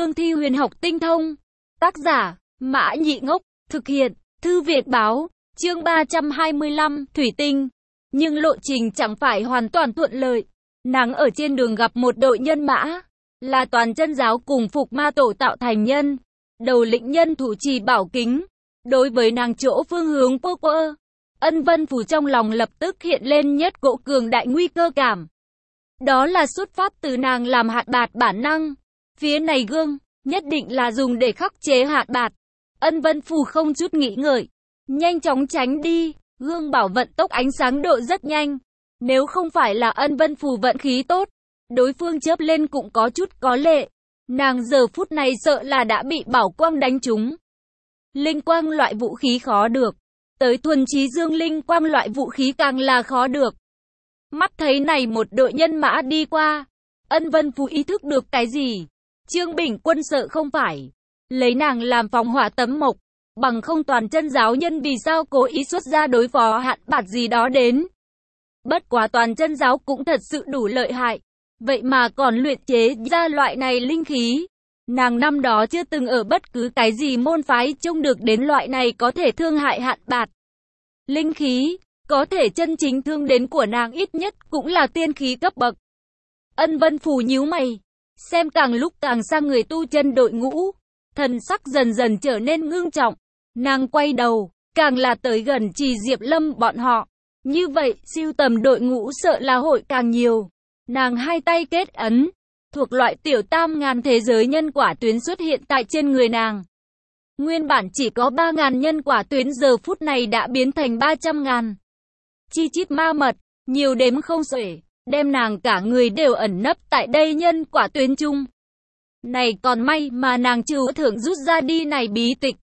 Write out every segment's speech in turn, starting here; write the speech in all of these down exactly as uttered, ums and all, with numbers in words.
cương thi huyền học tinh thông. Tác giả, Mã Nhị Ngốc, thực hiện, Thư Việt Báo, chương ba trăm hai mươi lăm, Thủy Tinh. Nhưng lộ trình chẳng phải hoàn toàn thuận lợi. Nàng ở trên đường gặp một đội nhân mã, là toàn chân giáo cùng Phục Ma Tổ tạo thành nhân. Đầu lĩnh nhân thủ trì bảo kính. Đối với nàng chỗ phương hướng quơ quơ, Ân Vân Phủ trong lòng lập tức hiện lên nhất cỗ cường đại nguy cơ cảm. Đó là xuất phát từ nàng làm hạt bạt bản năng. Phía này gương, nhất định là dùng để khắc chế hạt bạt. Ân Vân Phủ không chút nghĩ ngợi, nhanh chóng tránh đi. Gương bảo vận tốc ánh sáng độ rất nhanh. Nếu không phải là Ân Vân Phủ vận khí tốt, đối phương chớp lên cũng có chút có lệ. Nàng giờ phút này sợ là đã bị bảo quang đánh trúng. Linh quang loại vũ khí khó được. Tới thuần trí dương linh quang loại vũ khí càng là khó được. Mắt thấy này một đội nhân mã đi qua. Ân Vân Phủ ý thức được cái gì? Trương Bình Quân sợ không phải lấy nàng làm phòng hỏa tấm mộc. Bằng không toàn chân giáo nhân vì sao cố ý xuất ra đối phó hạn bạt gì đó đến. Bất quá toàn chân giáo cũng thật sự đủ lợi hại. Vậy mà còn luyện chế ra loại này linh khí. Nàng năm đó chưa từng ở bất cứ cái gì môn phái trông được đến loại này có thể thương hại hạn bạt. Linh khí, có thể chân chính thương đến của nàng ít nhất cũng là tiên khí cấp bậc. Ân Vân Phủ nhíu mày, xem càng lúc càng sang người tu chân đội ngũ. Thần sắc dần dần trở nên ngưng trọng. Nàng quay đầu, càng là tới gần Trì Diệp Lâm bọn họ. Như vậy, siêu tầm đội ngũ sợ là hội càng nhiều. Nàng hai tay kết ấn, thuộc loại tiểu tam ngàn thế giới nhân quả tuyến xuất hiện tại trên người nàng. Nguyên bản chỉ có ba ngàn nhân quả tuyến giờ phút này đã biến thành ba trăm ngàn. Chi chít ma mật, nhiều đếm không xuể, đem nàng cả người đều ẩn nấp tại đây nhân quả tuyến chung. Này còn may mà nàng chưa thưởng rút ra đi này bí tịch.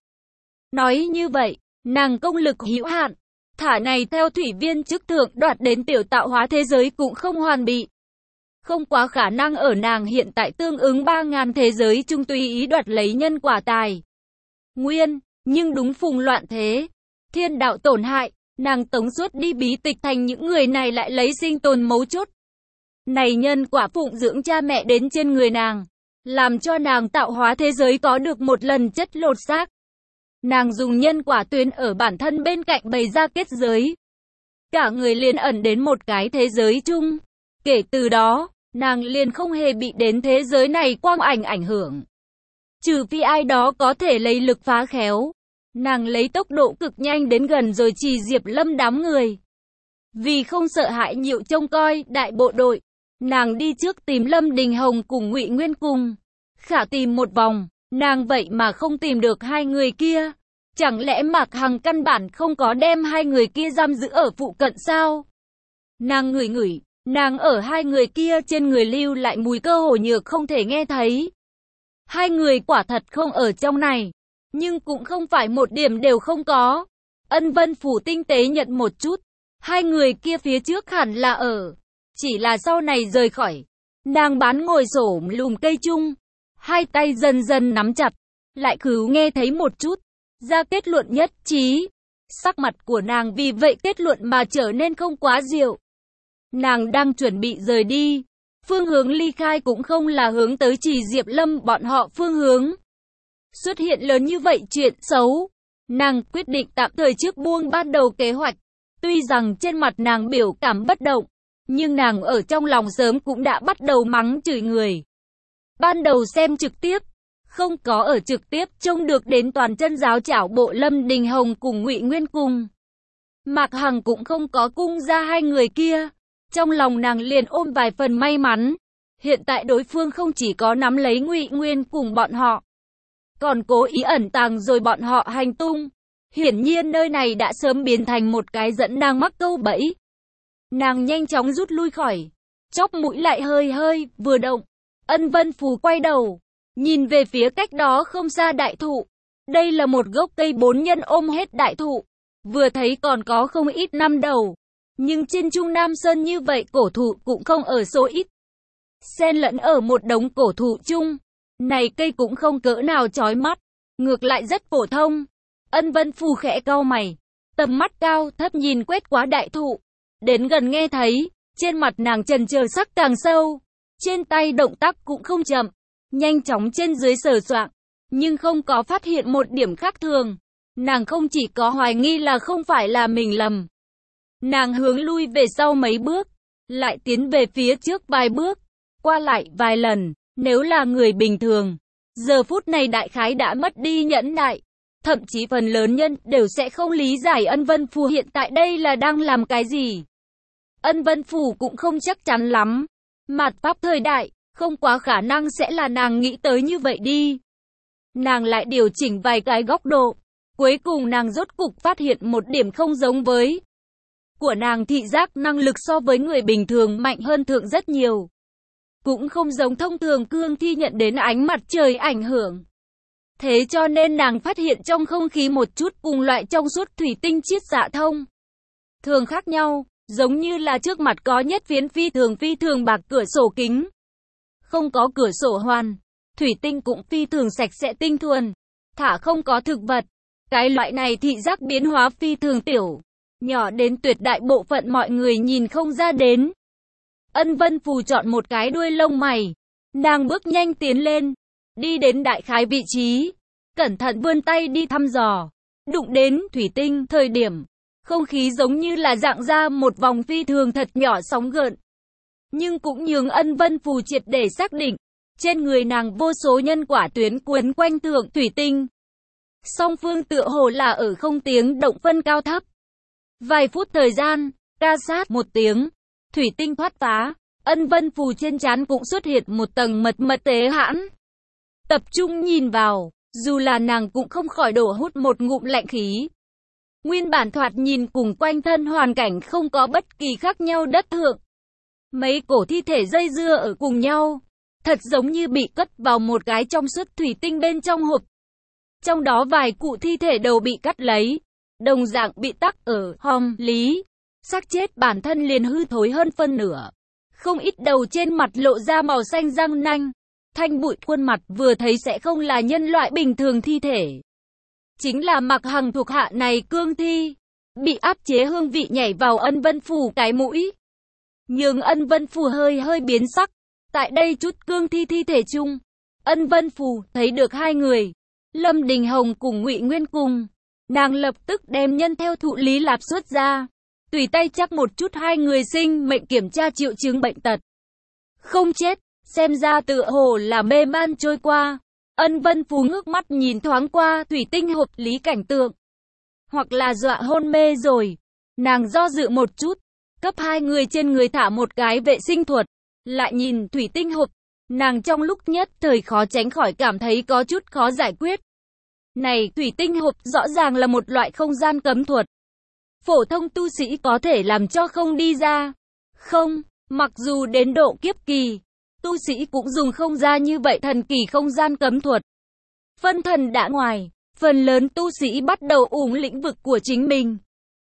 Nói như vậy, nàng công lực hữu hạn, thả này theo thủy viên chức thượng đoạt đến tiểu tạo hóa thế giới cũng không hoàn bị. Không quá khả năng ở nàng hiện tại tương ứng ba ngàn thế giới chung tùy ý đoạt lấy nhân quả tài nguyên, nhưng đúng phùng loạn thế, thiên đạo tổn hại, nàng tống suốt đi bí tịch thành những người này lại lấy sinh tồn mấu chốt. Này nhân quả phụng dưỡng cha mẹ đến trên người nàng, làm cho nàng tạo hóa thế giới có được một lần chất lột xác. Nàng dùng nhân quả tuyến ở bản thân bên cạnh bày ra kết giới. Cả người liền ẩn đến một cái thế giới chung. Kể từ đó, nàng liền không hề bị đến thế giới này quang ảnh ảnh hưởng. Trừ phi ai đó có thể lấy lực phá khéo. Nàng lấy tốc độ cực nhanh đến gần rồi Trì Diệp Lâm đám người. Vì không sợ hãi nhiều trông coi đại bộ đội, nàng đi trước tìm Lâm Đình Hồng cùng Ngụy Nguyên cùng. Khả tìm một vòng, nàng vậy mà không tìm được hai người kia. Chẳng lẽ Mạc Hằng căn bản không có đem hai người kia giam giữ ở phụ cận sao? Nàng ngửi ngửi, nàng ở hai người kia trên người lưu lại mùi cơ hồ nhược không thể nghe thấy. Hai người quả thật không ở trong này, nhưng cũng không phải một điểm đều không có. Ân Vân Phủ tinh tế nhận một chút, hai người kia phía trước hẳn là ở, chỉ là sau này rời khỏi. Nàng bán ngồi xổm lùm cây chung, hai tay dần dần nắm chặt, lại cứ nghe thấy một chút, ra kết luận nhất trí. Sắc mặt của nàng vì vậy kết luận mà trở nên không quá dịu. Nàng đang chuẩn bị rời đi, phương hướng ly khai cũng không là hướng tới Trì Diệp Lâm bọn họ phương hướng. Xuất hiện lớn như vậy chuyện xấu, nàng quyết định tạm thời trước buông ban đầu kế hoạch. Tuy rằng trên mặt nàng biểu cảm bất động, nhưng nàng ở trong lòng sớm cũng đã bắt đầu mắng chửi người. Ban đầu xem trực tiếp, không có ở trực tiếp trông được đến toàn chân giáo chảo bộ Lâm Đình Hồng cùng Ngụy Nguyên cùng. Mạc Hằng cũng không có cung ra hai người kia. Trong lòng nàng liền ôm vài phần may mắn. Hiện tại đối phương không chỉ có nắm lấy Ngụy Nguyên cùng bọn họ, còn cố ý ẩn tàng rồi bọn họ hành tung. Hiển nhiên nơi này đã sớm biến thành một cái dẫn nàng mắc câu bẫy. Nàng nhanh chóng rút lui khỏi, chóp mũi lại hơi hơi vừa động. Ân Vân Phủ quay đầu, nhìn về phía cách đó không xa đại thụ. Đây là một gốc cây bốn nhân ôm hết đại thụ. Vừa thấy còn có không ít năm đầu. Nhưng trên Trung Nam Sơn như vậy cổ thụ cũng không ở số ít. Xen lẫn ở một đống cổ thụ chung. Này cây cũng không cỡ nào chói mắt. Ngược lại rất phổ thông. Ân Vân Phủ khẽ cau mày. Tầm mắt cao thấp nhìn quét qua đại thụ. Đến gần nghe thấy. Trên mặt nàng trần chờ sắc càng sâu. Trên tay động tác cũng không chậm. nhanh chóng trên dưới sờ soạng, nhưng không có phát hiện một điểm khác thường. Nàng không chỉ có hoài nghi là không phải là mình lầm. Nàng hướng lui về sau mấy bước, lại tiến về phía trước vài bước, qua lại vài lần. Nếu là người bình thường, giờ phút này đại khái đã mất đi nhẫn nại. Thậm chí phần lớn nhân đều sẽ không lý giải Ân Vân Phù hiện tại đây là đang làm cái gì. Ân Vân Phù cũng không chắc chắn lắm. Mạt Pháp thời đại, không quá khả năng sẽ là nàng nghĩ tới như vậy đi. Nàng lại điều chỉnh vài cái góc độ. Cuối cùng nàng rốt cục phát hiện một điểm không giống với của nàng, thị giác năng lực so với người bình thường mạnh hơn thượng rất nhiều. Cũng không giống thông thường cương thi nhận đến ánh mặt trời ảnh hưởng. Thế cho nên nàng phát hiện trong không khí một chút cùng loại trong suốt thủy tinh chiết xạ thông thường khác nhau, giống như là trước mặt có nhất phiến phi thường phi thường bạc cửa sổ kính. Không có cửa sổ hoàn, thủy tinh cũng phi thường sạch sẽ tinh thuần, thả không có thực vật. Cái loại này thị giác biến hóa phi thường tiểu, nhỏ đến tuyệt đại bộ phận mọi người nhìn không ra đến. Ân Vân Phù chọn một cái đuôi lông mày, nàng bước nhanh tiến lên, đi đến đại khái vị trí, cẩn thận vươn tay đi thăm dò, đụng đến thủy tinh, thời điểm, không khí giống như là dạng ra một vòng phi thường thật nhỏ sóng gợn. Nhưng cũng nhường Ân Vân Phù triệt để xác định, trên người nàng vô số nhân quả tuyến quấn quanh thượng thủy tinh. Song phương tựa hồ là ở không tiếng động phân cao thấp. Vài phút thời gian, ca sát một tiếng, thủy tinh thoát phá, Ân Vân Phù trên trán cũng xuất hiện một tầng mật mật tế hãn. Tập trung nhìn vào, dù là nàng cũng không khỏi đổ hút một ngụm lạnh khí. Nguyên bản thoạt nhìn cùng quanh thân hoàn cảnh không có bất kỳ khác nhau đất thượng. Mấy cổ thi thể dây dưa ở cùng nhau, thật giống như bị cất vào một cái trong suốt thủy tinh bên trong hộp. Trong đó vài cụ thi thể đầu bị cắt lấy, đồng dạng bị tắc ở hông lý. Xác chết bản thân liền hư thối hơn phân nửa. Không ít đầu trên mặt lộ ra màu xanh răng nanh. Thanh bụi khuôn mặt vừa thấy sẽ không là nhân loại bình thường thi thể. Chính là Mặc Hằng thuộc hạ này cương thi. Bị áp chế hương vị nhảy vào Ân Vân Phù cái mũi. Nhưng Ân Vân Phù hơi hơi biến sắc. Tại đây chút cương thi thi thể chung, Ân Vân Phù thấy được hai người. Lâm Đình Hồng cùng Ngụy Nguyên cùng. Nàng lập tức đem nhân theo thụ lý lạp xuất ra. Tùy tay chắc một chút hai người sinh mệnh kiểm tra triệu chứng bệnh tật. Không chết, xem ra tựa hồ là mê man trôi qua. Ân Vân Phù ngước mắt nhìn thoáng qua thủy tinh hộp lý cảnh tượng. Hoặc là dọa hôn mê rồi. Nàng do dự một chút, cấp hai người trên người thả một cái vệ sinh thuật. Lại nhìn thủy tinh hộp, nàng trong lúc nhất thời khó tránh khỏi cảm thấy có chút khó giải quyết. Này, thủy tinh hộp rõ ràng là một loại không gian cấm thuật. Phổ thông tu sĩ có thể làm cho không đi ra. Không, mặc dù đến độ kiếp kỳ, tu sĩ cũng dùng không ra như vậy thần kỳ không gian cấm thuật. Phân thần đã ngoài, phần lớn tu sĩ bắt đầu ủng lĩnh vực của chính mình.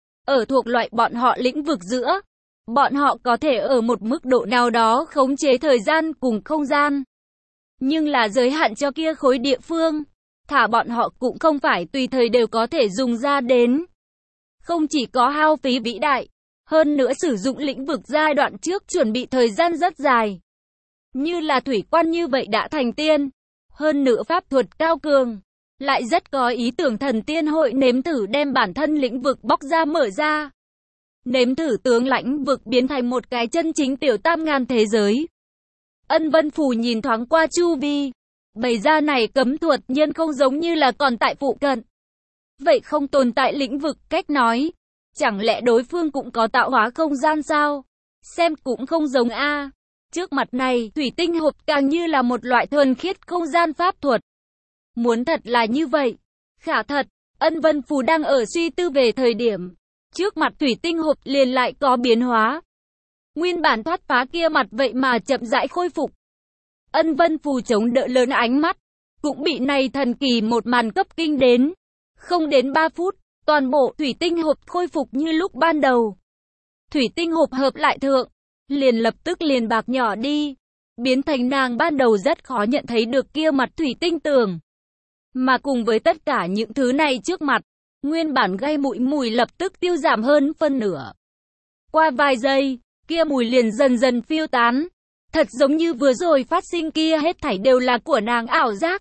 Ở thuộc loại bọn họ lĩnh vực giữa, bọn họ có thể ở một mức độ nào đó khống chế thời gian cùng không gian. Nhưng là giới hạn cho kia khối địa phương, thả bọn họ cũng không phải tùy thời đều có thể dùng ra đến. Không chỉ có hao phí vĩ đại, hơn nữa sử dụng lĩnh vực giai đoạn trước chuẩn bị thời gian rất dài. Như là thủy quan như vậy đã thành tiên, hơn nữa pháp thuật cao cường, lại rất có ý tưởng thần tiên hội nếm thử đem bản thân lĩnh vực bóc ra mở ra. Nếm thử tướng lãnh vực biến thành một cái chân chính tiểu tam ngàn thế giới. Ân Vân Phù nhìn thoáng qua chu vi, bày ra này cấm thuật nhân không giống như là còn tại phụ cận. Vậy không tồn tại lĩnh vực cách nói. Chẳng lẽ đối phương cũng có tạo hóa không gian sao? Xem cũng không giống a. Trước mặt này, thủy tinh hộp càng như là một loại thuần khiết không gian pháp thuật. Muốn thật là như vậy. Khả thật, Ân Vân Phù đang ở suy tư về thời điểm. Trước mặt thủy tinh hộp liền lại có biến hóa. Nguyên bản thoát phá kia mặt vậy mà chậm rãi khôi phục. Ân Vân Phù chống đỡ lớn ánh mắt. Cũng bị này thần kỳ một màn cấp kinh đến. Không đến ba phút, toàn bộ thủy tinh hộp khôi phục như lúc ban đầu. Thủy tinh hộp hợp lại thượng, liền lập tức liền bạc nhỏ đi, biến thành nàng ban đầu rất khó nhận thấy được kia mặt thủy tinh tường. Mà cùng với tất cả những thứ này trước mặt, nguyên bản gây mùi mùi lập tức tiêu giảm hơn phân nửa. Qua vài giây, kia mùi liền dần dần phiêu tán, Thật giống như vừa rồi phát sinh kia hết thảy đều là của nàng ảo giác.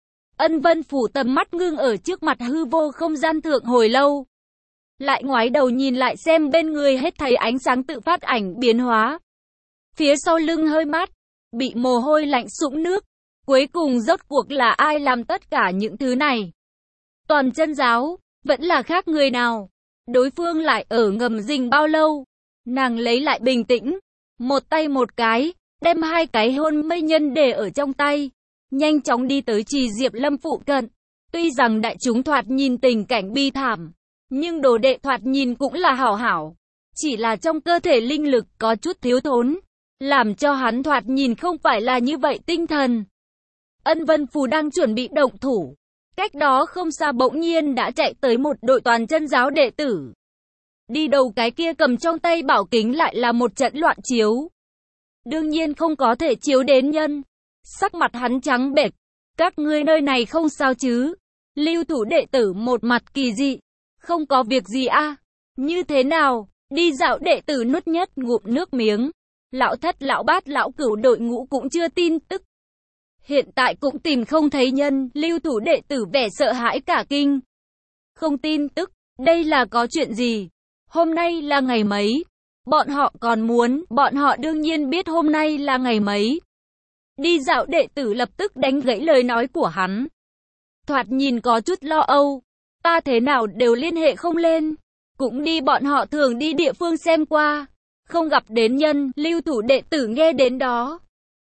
Ân Vân Phủ tầm mắt ngưng ở trước mặt hư vô không gian thượng hồi lâu. Lại ngoái đầu nhìn lại xem bên người hết thảy ánh sáng tự phát ảnh biến hóa. Phía sau lưng hơi mát, bị mồ hôi lạnh sũng nước. Cuối cùng rốt cuộc là ai làm tất cả những thứ này? Toàn chân giáo, vẫn là khác người nào? Đối phương lại ở ngầm rình bao lâu? Nàng lấy lại bình tĩnh, một tay một cái, đem hai cái hôn mê nhân để ở trong tay, nhanh chóng đi tới Trì Diệp Lâm phụ cận. Tuy rằng đại chúng thoạt nhìn tình cảnh bi thảm, nhưng đồ đệ thoạt nhìn cũng là hảo hảo. Chỉ là trong cơ thể linh lực có chút thiếu thốn, làm cho hắn thoạt nhìn không phải là như vậy tinh thần. Ân Vân Phù đang chuẩn bị động thủ. Cách đó không xa bỗng nhiên đã chạy tới một đội toàn chân giáo đệ tử. Đi đầu cái kia cầm trong tay bảo kính lại là một trận loạn chiếu. Đương nhiên không có thể chiếu đến nhân. Sắc mặt hắn trắng bệch. Các ngươi nơi này không sao chứ? Lưu thủ đệ tử một mặt kỳ dị. Không có việc gì a à? Như thế nào? Đi dạo đệ tử nuốt nhất ngụm nước miếng. Lão thất lão bát lão cửu đội ngũ cũng chưa tin tức. Hiện tại cũng tìm không thấy nhân, lưu thủ đệ tử vẻ sợ hãi cả kinh. Không tin tức, đây là có chuyện gì? Hôm nay là ngày mấy? Bọn họ còn muốn, bọn họ đương nhiên biết hôm nay là ngày mấy. Đi dạo đệ tử lập tức đánh gãy lời nói của hắn. Thoạt nhìn có chút lo âu, ta thế nào đều liên hệ không lên. Cũng đi bọn họ thường đi địa phương xem qua, không gặp đến nhân, lưu thủ đệ tử nghe đến đó.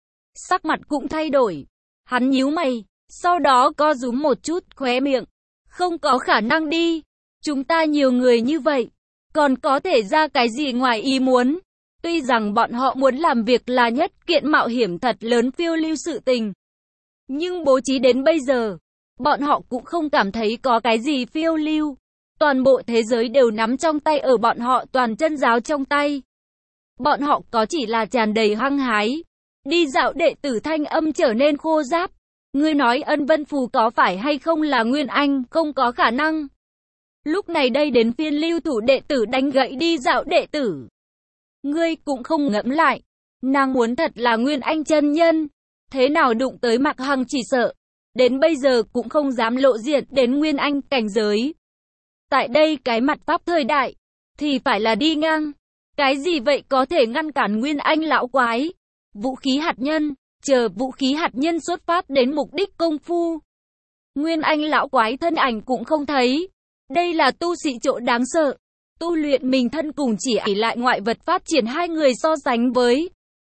Sắc mặt cũng thay đổi. Hắn nhíu mày, sau đó co rúm một chút khóe miệng. Không có khả năng đi. Chúng ta nhiều người như vậy, còn có thể ra cái gì ngoài ý muốn. Tuy rằng bọn họ muốn làm việc là nhất kiện mạo hiểm thật lớn phiêu lưu sự tình. Nhưng bố trí đến bây giờ, bọn họ cũng không cảm thấy có cái gì phiêu lưu. Toàn bộ thế giới đều nắm trong tay ở bọn họ toàn chân giáo trong tay. Bọn họ có chỉ là tràn đầy hăng hái. Đi dạo đệ tử thanh âm trở nên khô ráp. Ngươi nói Ân Vân Phù có phải hay không là Nguyên Anh, không có khả năng. Lúc này đây đến phiên lưu thủ đệ tử đánh gãy đi dạo đệ tử. Ngươi cũng không ngẫm lại. Nàng muốn thật là Nguyên Anh chân nhân. Thế nào đụng tới Mạc Hằng chỉ sợ. Đến bây giờ cũng không dám lộ diện đến Nguyên Anh cảnh giới. Tại đây cái mặt pháp thời đại, thì phải là đi ngang. Cái gì vậy có thể ngăn cản Nguyên Anh lão quái? Vũ khí hạt nhân, chờ vũ khí hạt nhân xuất phát đến mục đích công phu. Nguyên Anh lão quái thân ảnh cũng không thấy. Đây là tu sĩ chỗ đáng sợ. Tu luyện mình thân cùng chỉ ỷ lại ngoại vật phát triển hai người so sánh với.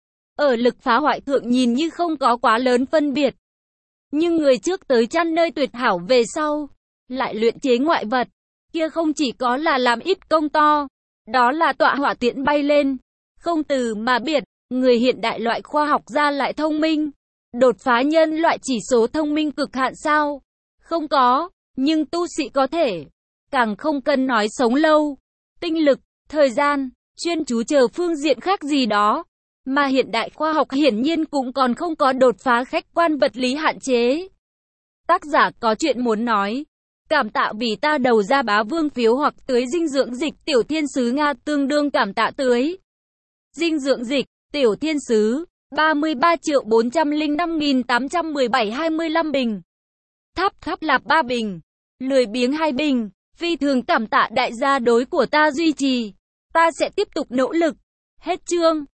Ở lực phá hoại thượng nhìn như không có quá lớn phân biệt. Nhưng người trước tới chăn nơi tuyệt hảo về sau, lại luyện chế ngoại vật. Kia không chỉ có là làm ít công to, đó là tọa hỏa tiễn bay lên. Không từ mà biệt. Người hiện đại loại khoa học gia lại thông minh. Đột phá nhân loại chỉ số thông minh cực hạn sao? Không có, nhưng tu sĩ có thể. Càng không cần nói sống lâu. Tinh lực, thời gian, chuyên chú chờ phương diện khác gì đó. Mà hiện đại khoa học hiển nhiên cũng còn không có đột phá khách quan vật lý hạn chế. Tác giả có chuyện muốn nói. Cảm tạ vì ta đầu ra bá vương phiếu hoặc tưới dinh dưỡng dịch tiểu thiên sứ Nga tương đương cảm tạ tưới. Dinh dưỡng dịch. Tiểu thiên sứ, ba mươi ba triệu bốn trăm lẻ năm nghìn tám trăm mười bảy hai mươi lăm bình. Tháp tháp lạp ba bình. Lười biếng hai bình. Phi thường cảm tạ đại gia đối của ta duy trì. Ta sẽ tiếp tục nỗ lực. Hết chương.